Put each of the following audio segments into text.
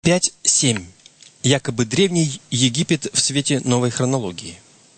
5.7. Якобы древний Египет в свете новой хронологии.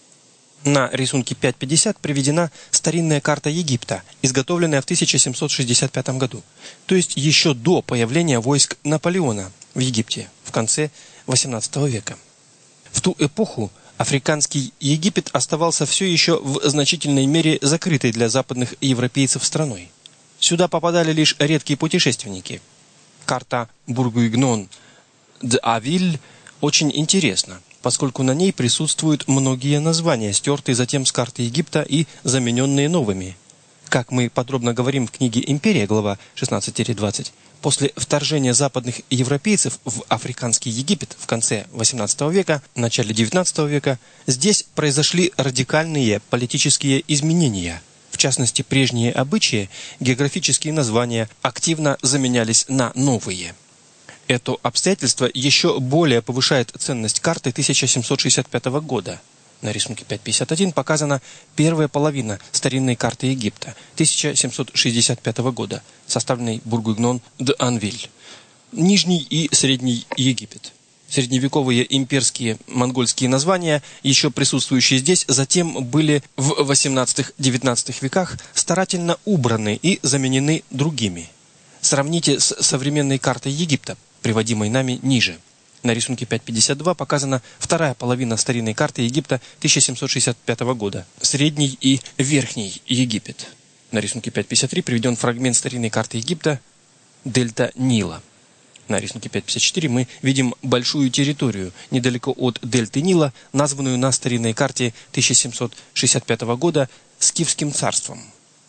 На рисунке 5.50 приведена старинная карта Египта, изготовленная в 1765 году, то есть еще до появления войск Наполеона в Египте в конце XVIII века. В ту эпоху африканский Египет оставался все еще в значительной мере закрытой для западных европейцев страной. Сюда попадали лишь редкие путешественники. Карта Бургуигнон д'Авиль очень интересна, поскольку на ней присутствуют многие названия, стертые затем с карты Египта и замененные новыми. Как мы подробно говорим в книге «Империя», глава 16-20, после вторжения западных европейцев в африканский Египет в конце XVIII века, начале XIX века, здесь произошли радикальные политические изменения. В частности, прежние обычаи, географические названия активно заменялись на новые. Это обстоятельство еще более повышает ценность карты 1765 года. На рисунке 5.51 показана первая половина старинной карты Египта 1765 года, составленной Бургуигнон д'Анвиль. Нижний и Средний Египет. Средневековые имперские монгольские названия, еще присутствующие здесь, затем были в XVIII-XIX веках старательно убраны и заменены другими. Сравните с современной картой Египта, приводимой нами ниже. На рисунке 5.52 показана вторая половина старинной карты Египта 1765 года, Средний и Верхний Египет. На рисунке 5.53 приведен фрагмент старинной карты Египта дельта Нила. На рисунке 5.54 мы видим большую территорию недалеко от дельты Нила, названную на старинной карте 1765 года Скифским царством.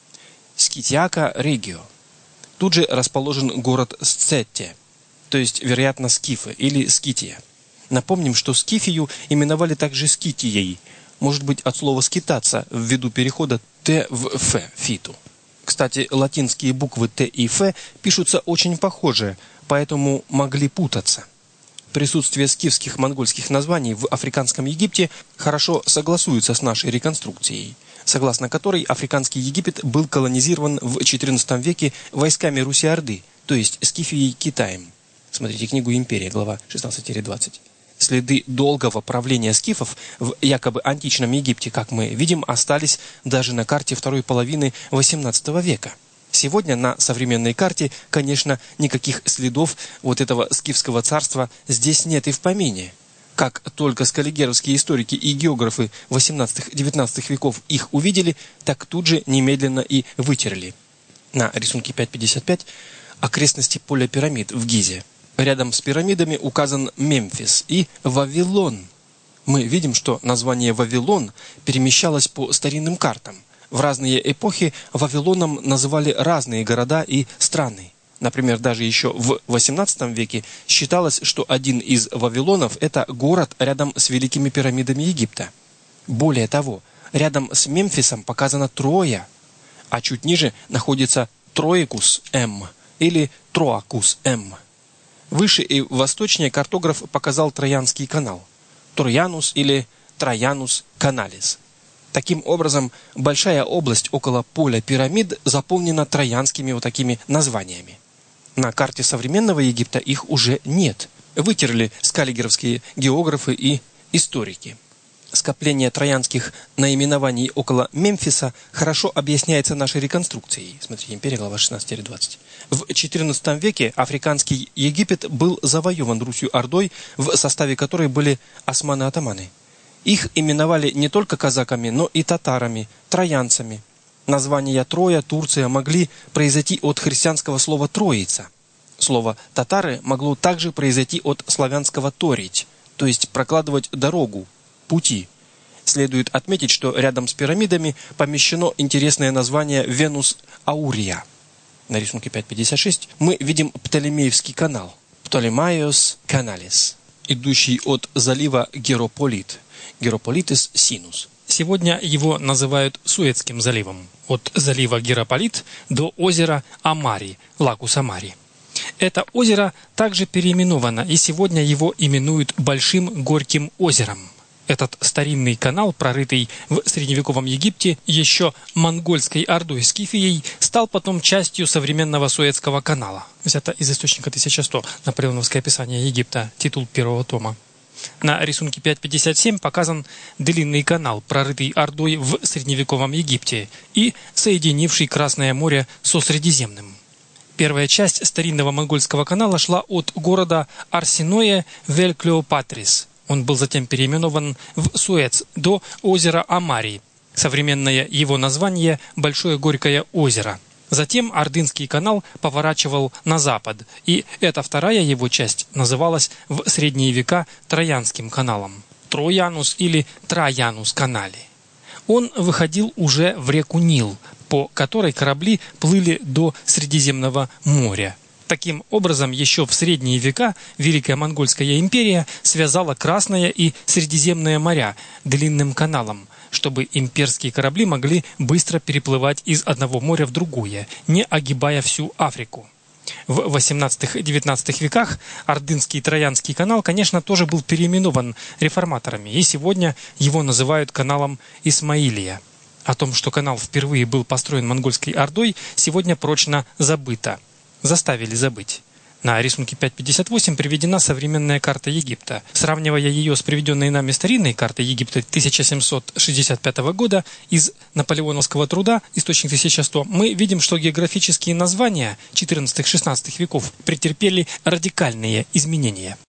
Скитиака Регио. Тут же расположен город Сцетте, то есть, вероятно, Скифы или Скития. Напомним, что Скифию именовали также Скитией, может быть, от слова «скитаться» ввиду перехода «т» в «ф» фиту. Кстати, латинские буквы «т» и «ф» пишутся очень похоже, поэтому могли путаться. Присутствие скифских монгольских названий в африканском Египте хорошо согласуется с нашей реконструкцией, согласно которой африканский Египет был колонизирован в XIV веке войсками Руси-Орды, то есть Скифией Китаем. Смотрите книгу «Империя», глава 16-20. Следы долгого правления скифов в якобы античном Египте, как мы видим, остались даже на карте второй половины XVIII века. Сегодня на современной карте, конечно, никаких следов вот этого скифского царства здесь нет и в помине. Как только скаллигеровские историки и географы XVIII-XIX веков их увидели, так тут же немедленно и вытерли. На рисунке 5.55 окрестности поля пирамид в Гизе. Рядом с пирамидами указан Мемфис и Вавилон. Мы видим, что название Вавилон перемещалось по старинным картам. В разные эпохи Вавилоном называли разные города и страны. Например, даже еще в XVIII веке считалось, что один из Вавилонов – это город рядом с великими пирамидами Египта. Более того, рядом с Мемфисом показана Троя, а чуть ниже находится Троикус-М или Троакус-М. Выше и восточнее картограф показал Троянский канал – Троянус или Троянус Каналис. Таким образом, большая область около поля пирамид заполнена троянскими вот такими названиями. На карте современного Египта их уже нет. Вытерли скаллигеровские географы и историки. Скопление троянских наименований около Мемфиса хорошо объясняется нашей реконструкцией. Смотрите, «Империя», глава 16-20. В XIV веке африканский Египет был завоеван Русью-Ордой, в составе которой были османы-атаманы. Их именовали не только казаками, но и татарами, троянцами. Названия Троя, Турция могли произойти от христианского слова «троица». Слово «татары» могло также произойти от славянского «торить», то есть прокладывать дорогу, пути. Следует отметить, что рядом с пирамидами помещено интересное название Венус Аурия. На рисунке 5.56 мы видим Птолемеевский канал, Птолемаиос Каналис, идущий от залива Герополит, Герополитес Синус. Сегодня его называют Суэцким заливом, от залива Герополит до озера Амари, Лакус Амари. Это озеро также переименовано, и сегодня его именуют Большим Горьким озером. Этот старинный канал, прорытый в средневековом Египте еще монгольской ордой Скифией, стал потом частью современного Суэцкого канала. Взято из источника 1100, Наполеоновское описание Египта, титул первого тома. На рисунке 5.57 показан длинный канал, прорытый ордой в средневековом Египте и соединивший Красное море со Средиземным. Первая часть старинного монгольского канала шла от города Арсиное в Эль-Клеопатрис. Он был затем переименован в Суэц до озера Амари. Современное его название – Большое Горькое озеро. Затем Ордынский канал поворачивал на запад, и эта вторая его часть называлась в средние века Троянским каналом. Троянус или Траянус канале. Он выходил уже в реку Нил, по которой корабли плыли до Средиземного моря. Таким образом, еще в средние века Великая Монгольская империя связала Красное и Средиземное моря длинным каналом, чтобы имперские корабли могли быстро переплывать из одного моря в другое, не огибая всю Африку. В XVIII-XIX веках Ордынский Троянский канал, конечно, тоже был переименован реформаторами, и сегодня его называют каналом Исмаилия. О том, что канал впервые был построен монгольской ордой, сегодня прочно забыто. Заставили забыть. На рисунке 5.58 приведена современная карта Египта. Сравнивая ее с приведенной нами старинной картой Египта 1765 года из наполеоновского труда «Источник 1100», мы видим, что географические названия XIV-XVI веков претерпели радикальные изменения.